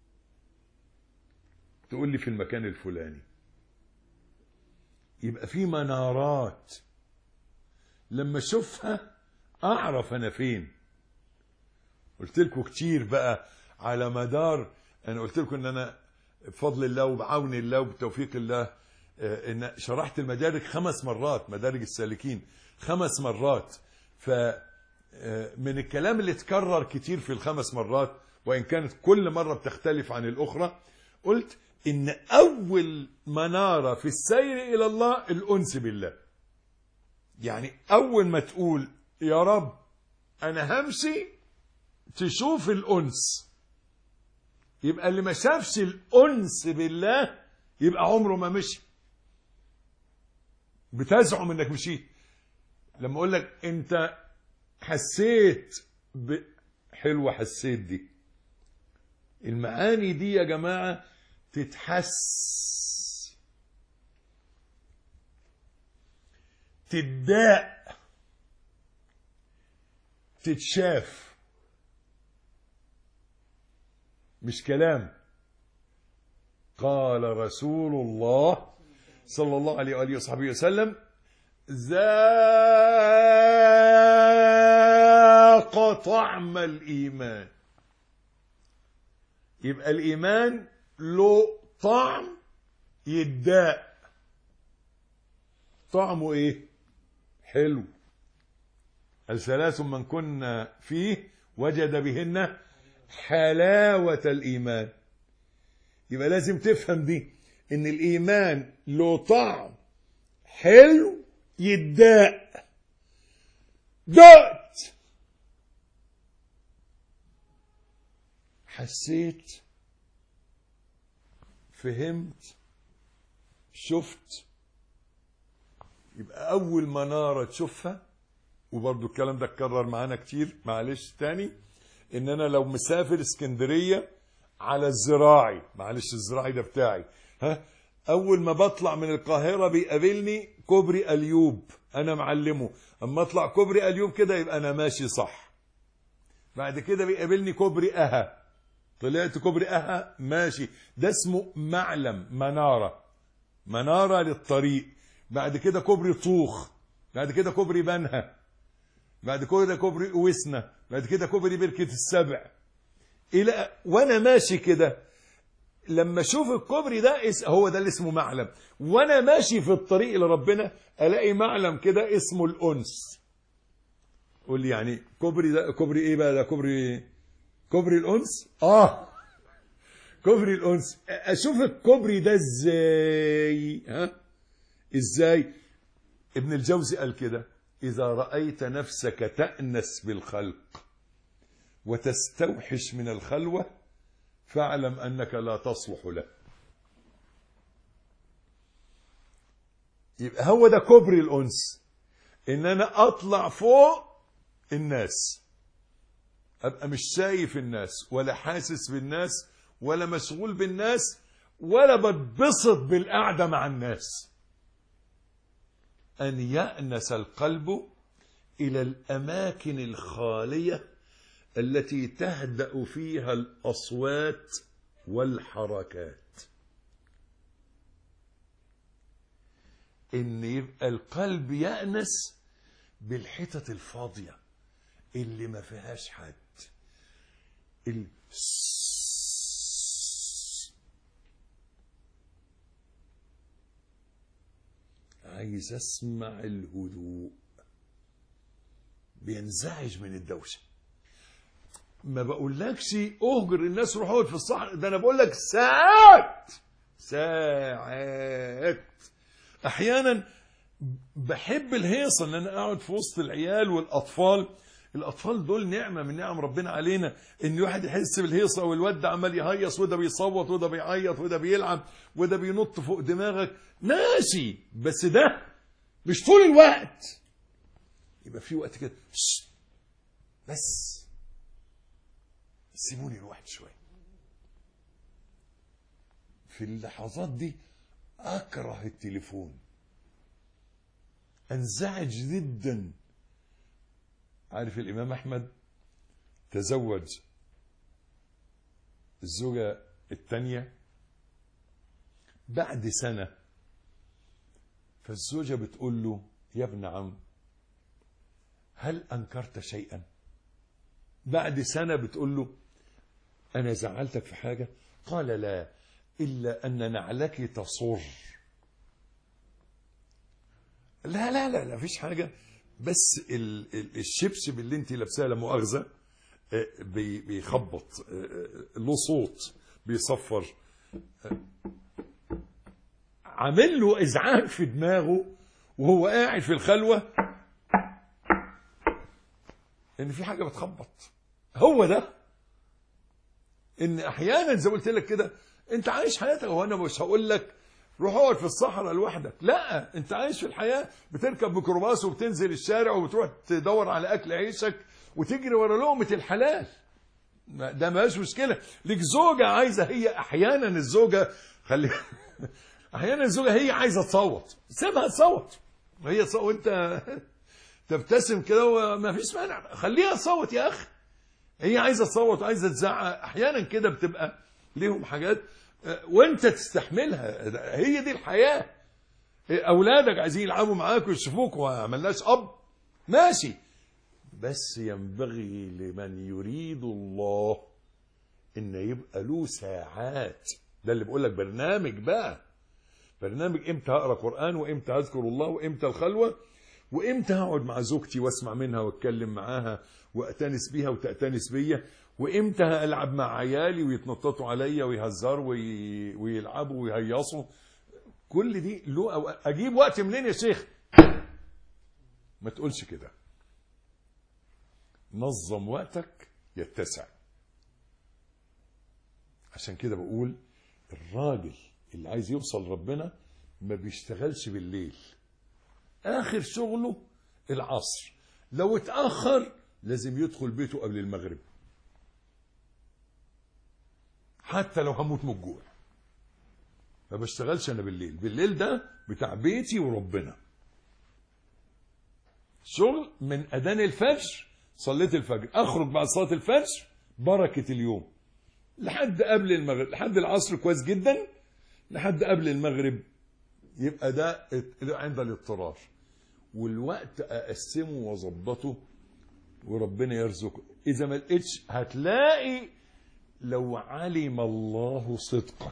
تقول لي في المكان الفلاني. يبقى في منارات لما اشوفها اعرف انا فين. قلت لكم كتير بقى على مدار، انا قلت لكم ان انا بفضل الله وبعون الله وبتوفيق الله ان شرحت المدارج 5 مرات، مدارج السالكين 5 مرات. فمن الكلام اللي اتكرر كتير في ال5 مرات وان كانت كل مرة بتختلف عن الاخرى، قلت إن أول منارة في السير إلى الله الأنس بالله. يعني أول ما تقول يا رب أنا همشي تشوف الأنس. يبقى اللي ما شافش الأنس بالله يبقى عمره ما مشي. بتزعم إنك مشيت. لما أقول لك أنت حسيت حلوة حسيت دي، المعاني دي يا جماعة تتحس، تتداء، تتشاف، مش كلام. قال رسول الله صلى الله عليه وآله وصحبه وسلم: ذاق طعم الإيمان. يبقى الإيمان له طعم يداء. طعمه ايه؟ حلو. الثلاث من كنا فيه وجد بهن حلاوة الإيمان. يبقى لازم تفهم دي، ان الإيمان له طعم حلو يداء. دقت، حسيت، فهمت، شفت. يبقى أول منارة تشوفها، وبرضو الكلام ده اتكرر معانا كتير، معلش تاني، إن أنا لو مسافر اسكندرية على الزراعي، معلش الزراعي ده بتاعي، أول ما بطلع من القاهرة بيقابلني كوبري أليوب، أنا معلمه. أما أطلع كوبري أليوب كده يبقى أنا ماشي صح. بعد كده بيقابلني كوبري أها، طلعت كوبري أها ماشي. ده اسمه معلم، منارة، منارة للطريق. بعد كده كوبري طوخ، بعد كده كوبري بنها، بعد كده كوبري وسنة، بعد كده كوبري بركة السبع. إلى وأنا ماشي كده لما أشوف الكوبري ده هو ده اللي اسمه معلم. وأنا ماشي في الطريق لربنا ألاقي معلم كده اسمه الأنس. قول لي يعني كوبري ده كوبري إيه بقى؟ ده كوبري الأنس؟ كوبري الأنس. أشوف الكوبري ده إزاي؟ إزاي؟ ابن الجوزي قال كده: إذا رأيت نفسك تأنس بالخلق وتستوحش من الخلوة فاعلم أنك لا تصلح له. يبقى هو ده كوبري الأنس، إن أنا أطلع فوق الناس، أبقى مش شايف الناس ولا حاسس بالناس ولا مشغول بالناس ولا بتبسط بالقعدة مع الناس. أن يأنس القلب إلى الأماكن الخالية التي تهدأ فيها الأصوات والحركات. إن يبقى القلب يأنس بالحتت الفاضية اللي ما فيهاش حد. عايز اسمع الهدوء، بينزعج من الدوشة. ما بقولكش اهجر الناس روح اقعد في الصحراء، ده انا بقول لك ساعات احيانا بحب الهيصه ان انا اقعد في وسط العيال والاطفال. الاطفال دول نعمه من نعم ربنا علينا، ان الواحد يحس بالهيصه والواد ده عمال يهيص وده بيصوت وده بيعيط وده بيلعب وده بينط فوق دماغك ماشي، بس ده مش طول الوقت. يبقى في وقت كده بس سيبوني الواحد شويه. في اللحظات دي اكره التليفون، انزعج جدا. عارف الامام احمد تزوج الزوجه الثانيه بعد سنه، فالزوجه بتقول له يا ابن عم هل انكرت شيئا؟ بعد سنه بتقول له انا زعلتك في حاجه؟ قال لا، الا ان نعلك تصر. لا لا لا لا فيش حاجه، بس الشبشب اللي انت لابساه لا مؤاخذه بيخبط، له صوت بيصفر، عامل له ازعاج في دماغه وهو قاعد في الخلوه ان في حاجه بتخبط. هو ده ان احيانا زي ما قلت لك كده انت عايش حياتك، هو انا مش هقول لك روح اقعد في الصحراء لوحدك، لا، انت عايش في الحياه، بتركب ميكروباص وبتنزل الشارع وبتروح تدور على اكل عيشك وتجري ورا لقمه الحلال، ده ما فيش مشكله. ليك زوجه عايزه، هي احيانا الزوجه احيانا الزوجه هي عايزه تصوت، سيبها تصوت، هي وانت تبتسم كده وما فيش مانع، خليها تصوت يا اخي. هي عايزه تصوت وعايزه تزعق، احيانا كده بتبقى ليهم حاجات وانت تستحملها، هي دي الحياه. اولادك عايزين يلعبوا معاك ويشوفوك وعملناش اب، ماشي، بس ينبغي لمن يريد الله ان يبقى له ساعات. ده اللي بقول لك برنامج بقى، برنامج امتى هقرا قران وامتى هذكر الله وامتى الخلوه وامتى هقعد مع زوجتي واسمع منها واتكلم معاها واتنس بيها وتأتنس بيا، وامتى هالعب مع عيالي ويتنططوا عليا ويهزروا ويلعبوا ويهيصوا. كل دي له اجيب وقت منين يا شيخ؟ ما تقولش كده، نظم وقتك يتسع. عشان كده بقول الراجل اللي عايز يوصل ربنا ما بيشتغلش بالليل، اخر شغله العصر، لو اتأخر لازم يدخل بيته قبل المغرب، حتى لو هموت من الجوع. ما بشتغلش انا بالليل، بالليل ده بتاع بيتي وربنا. شغل من اذان الفجر، صليت الفجر اخرج بعد صلاه الفجر بركه اليوم لحد قبل المغرب، لحد العصر كويس جدا، لحد قبل المغرب يبقى ده عند الاضطرار، والوقت اقسمه واظبطه وربنا يرزقه. اذا ما لقيتش هتلاقي لو علم الله صدقك.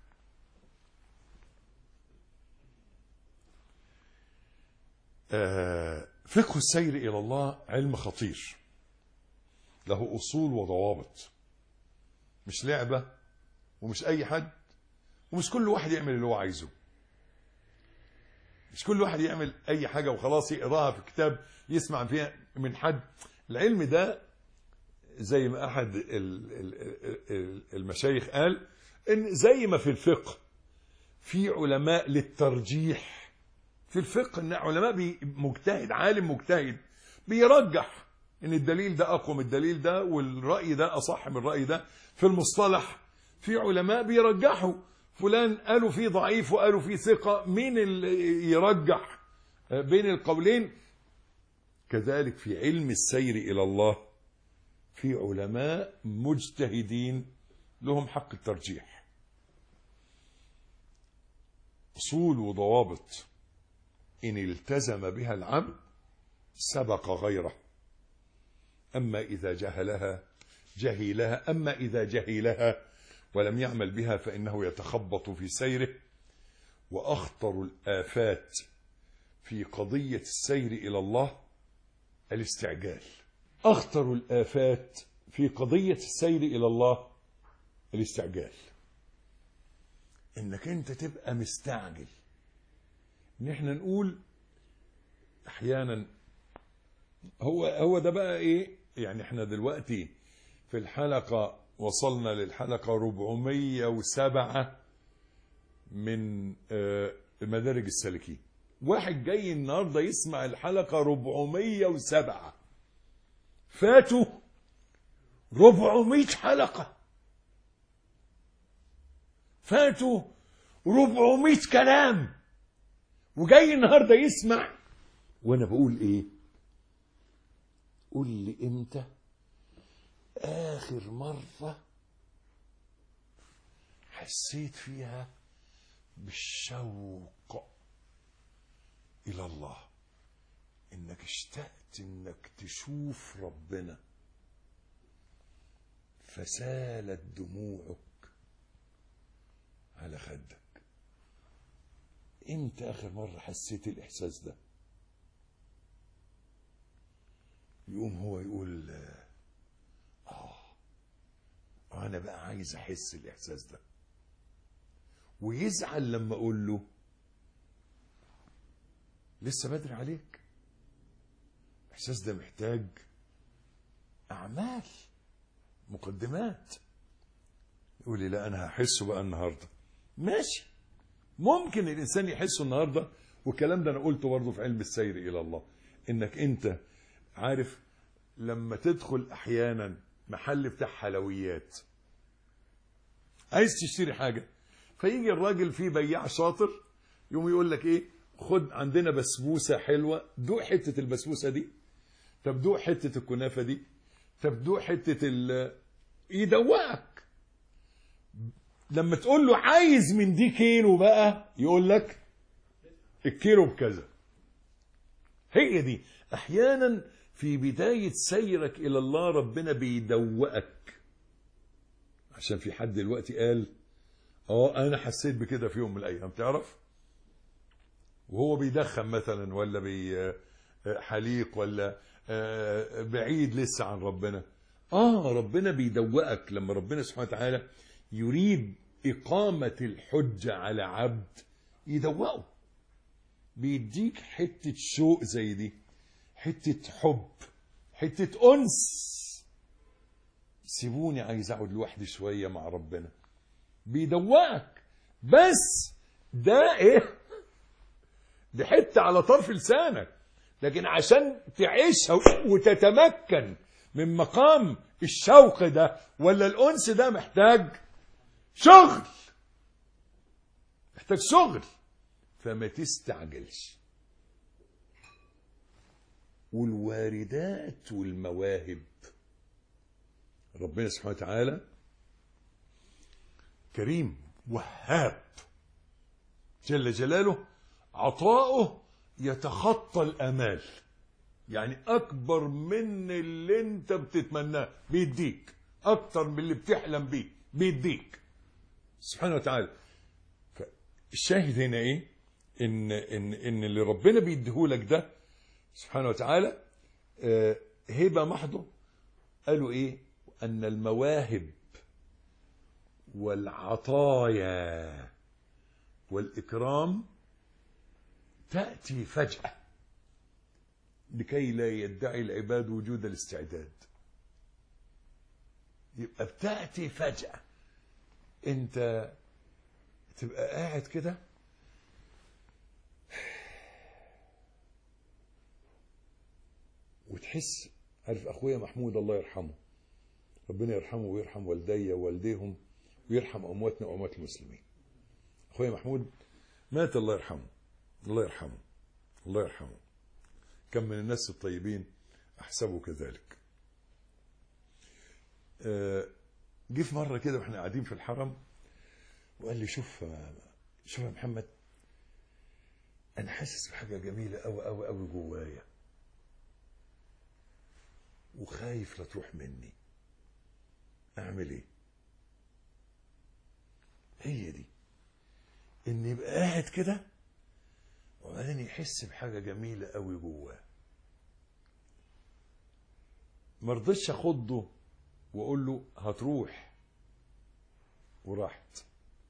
فقه السير الى الله علم خطير، له اصول وضوابط، مش لعبه ومش اي حد، ومش كل واحد يعمل اللي هو عايزه، مش كل واحد يعمل اي حاجه وخلاص يقراها في كتاب يسمع فيها من حد. العلم ده زي ما احد المشايخ قال ان زي ما في الفقه في علماء للترجيح، في الفقه ان علماء مجتهد، عالم مجتهد بيرجح ان الدليل ده اقوى من الدليل ده والراي ده اصح من الراي ده. في المصطلح في علماء بيرجحوا، فلان قالوا فيه ضعيف وقالوا فيه ثقه، مين اللي يرجح بين القولين؟ كذلك في علم السير الى الله في علماء مجتهدين لهم حق الترجيح، اصول وضوابط ان التزم بها العبد سبق غيره، اما اذا جهلها اما اذا جهلها ولم يعمل بها فانه يتخبط في سيره. واخطر الآفات في قضية السير الى الله الاستعجال، اخطر الآفات في قضية السير إلى الله الاستعجال. إنك أنت تبقى مستعجل. إن إحنا نقول أحيانا هو ده بقى إيه يعني. إحنا دلوقتي في الحلقة وصلنا للحلقة 407 من المدارج السالكين. واحد جاي النهارده يسمع الحلقة 407، فاتوا 400 حلقة، فاتوا 400 كلام، وجاي النهارده يسمع. وانا بقول ايه؟ قول لي امتى اخر مرة حسيت فيها بالشوق الى الله، انك اشتقت انك تشوف ربنا فسالت دموعك على خدك؟ امتى اخر مرة حسيت الاحساس ده؟ يقوم هو يقول انا بقى عايز احس الاحساس ده، ويزعل لما اقول له لسه بدري عليك. الاحساس ده محتاج اعمال، مقدمات. يقول لي لا انا هحسه بقى النهارده. ماشي، ممكن الانسان يحسه النهارده. والكلام ده انا قلته برضه في علم السير الى الله. انك انت عارف لما تدخل احيانا محل بتاع حلويات، عايز تشتري حاجه، فيجي الراجل فيه بياع شاطر يقوم يقول لك ايه، خد عندنا بسبوسه حلوه، دوق حته البسبوسه دي، طب دوق حته الكنافه دي، طب دوق حته يدوقك. لما تقول له عايز من دي كيلو بقى، يقول لك الكيلو بكذا. هي دي احيانا في بداية سيرك الى الله ربنا بيدوقك. عشان في حد دلوقتي قال انا حسيت بكده في يوم من الايام، تعرف، وهو بيدخن مثلا ولا بحليق ولا بعيد لسه عن ربنا. ربنا بيدوقك. لما ربنا سبحانه وتعالى يريد إقامة الحجة على عبد يدوقه، بيديك حتة شوق زي دي، حتة حب، حتة أنس. سيبوني عايز أقعد لوحدي شوية مع ربنا. بيدوقك، بس ده إيه؟ دي حتة على طرف لسانك. لكن عشان تعيشها وتتمكن من مقام الشوق ده ولا الأنس ده محتاج شغل، محتاج شغل. فما تستعجلش. والواردات والمواهب، ربنا سبحانه وتعالى كريم وهاب جل جلاله، عطاؤه يتخطى الآمال. يعني أكبر من اللي أنت بتتمناه بيديك، أكتر من اللي بتحلم بيه بيديك سبحانه وتعالى. فالشاهد هنا إيه؟ إن اللي ربنا بيديهولك ده سبحانه وتعالى هبة محضه. قالوا إيه؟ أن المواهب والعطايا والإكرام تأتي فجأة لكي لا يدعي العباد وجود الاستعداد. يبقى بتأتي فجأة. انت تبقى قاعد كده وتحس، عارف اخويا محمود الله يرحمه، ربنا يرحمه ويرحم والدي ووالديهم ويرحم امواتنا واموات المسلمين. اخويا محمود مات، الله يرحمه، الله يرحمه، الله يرحمه. كم من الناس الطيبين احسبه كذلك. جه في مره كده واحنا قاعدين في الحرم وقال لي شوف يا محمد، انا حاسس بحاجه جميله قوي قوي قوي جوايا وخايف لا تروح مني، اعمل ايه؟ هي دي، ان يبقى قاعد كده وبعدين يحس بحاجه جميله قوي جواه. ما رضيتش اخده واقول له هتروح، وراحت.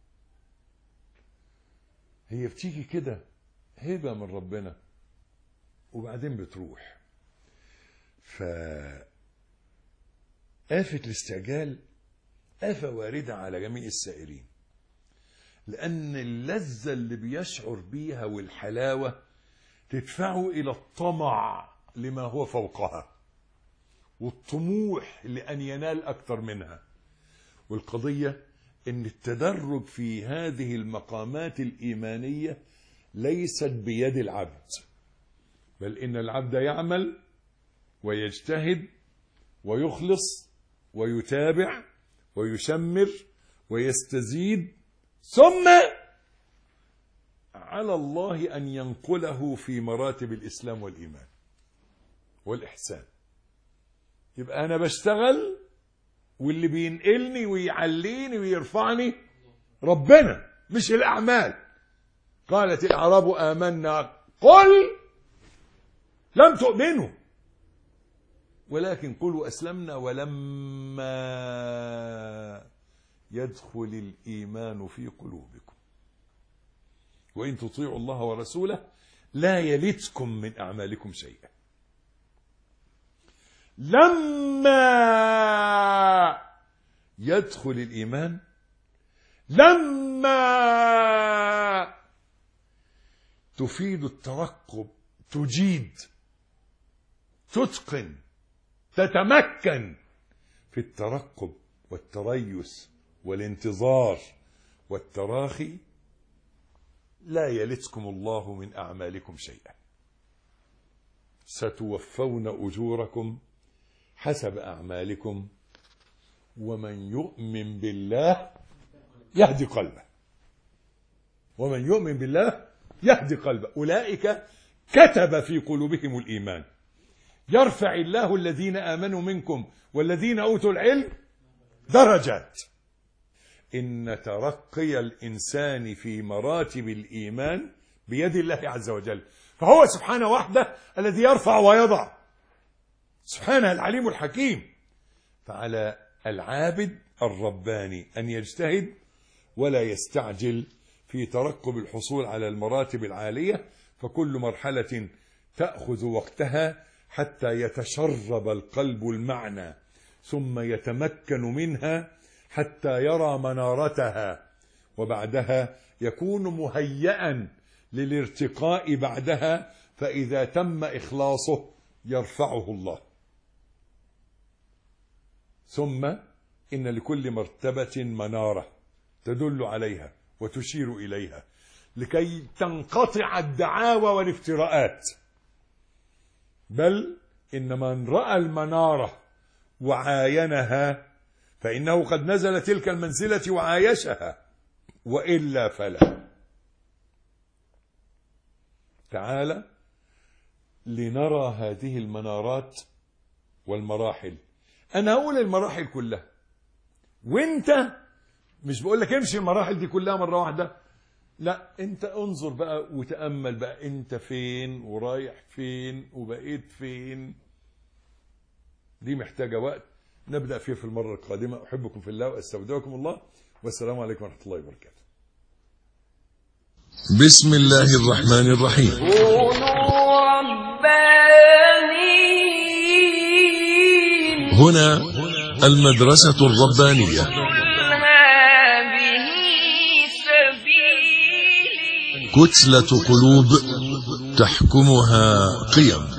هي بتيجي كده هبة من ربنا وبعدين بتروح. آفة الاستعجال آفة واردة على جميع السائرين، لأن اللذة اللي بيشعر بيها والحلاوة تدفعه إلى الطمع لما هو فوقها، والطموح لأن ينال أكثر منها. والقضية إن التدرج في هذه المقامات الإيمانية ليست بيد العبد، بل إن العبد يعمل ويجتهد ويخلص ويتابع ويشمر ويستزيد، ثم على الله أن ينقله في مراتب الإسلام والإيمان والإحسان. يبقى أنا بشتغل واللي بينقلني ويعليني ويرفعني ربنا مش الأعمال. قالت الأعراب آمنا قل لم تؤمنوا ولكن قلوا أسلمنا ولما يدخل الإيمان في قلوبكم وإن تطيعوا الله ورسوله لا يلتكم من أعمالكم شيئا. لما يدخل الإيمان، لما تفيد الترقب، تجيد، تتقن، تتمكن في الترقب والتريث والانتظار والتراخي، لا يلتكم الله من أعمالكم شيئا، ستوفون أجوركم حسب أعمالكم ومن يؤمن بالله يهدي قلبه. ومن يؤمن بالله يهدي قلبه. أولئك كتب في قلوبهم الإيمان، يرفع الله الذين آمنوا منكم والذين أوتوا العلم درجات. إن ترقي الإنسان في مراتب الإيمان بيد الله عز وجل، فهو سبحانه وحده الذي يرفع ويضع، سبحانه العليم الحكيم. فعلى العابد الرباني أن يجتهد ولا يستعجل في ترقب الحصول على المراتب العالية، فكل مرحلة تأخذ وقتها حتى يتشرب القلب المعنى ثم يتمكن منها حتى يرى منارتها، وبعدها يكون مهيئا للارتقاء بعدها، فإذا تم إخلاصه يرفعه الله. ثم إن لكل مرتبة منارة تدل عليها وتشير إليها لكي تنقطع الدعاوى والافتراءات، بل إن من رأى المنارة وعاينها فإنه قد نزل تلك المنزلة وعايشها، وإلا فلا. تعالى لنرى هذه المنارات والمراحل. أنا هقول المراحل كلها، وانت مش بقول لك امشي المراحل دي كلها مرة واحدة، لا، انت انظر بقى وتأمل بقى انت فين ورايح فين وبقيت فين. دي محتاجة وقت نبدأ فيه في المرة القادمة. أحبكم في الله وأستودعكم الله، والسلام عليكم ورحمة الله وبركاته. بسم الله الرحمن الرحيم. كونوا ربانيين. هنا المدرسة الربانية. هذه سبيلي. كتلة قلوب تحكمها قيم.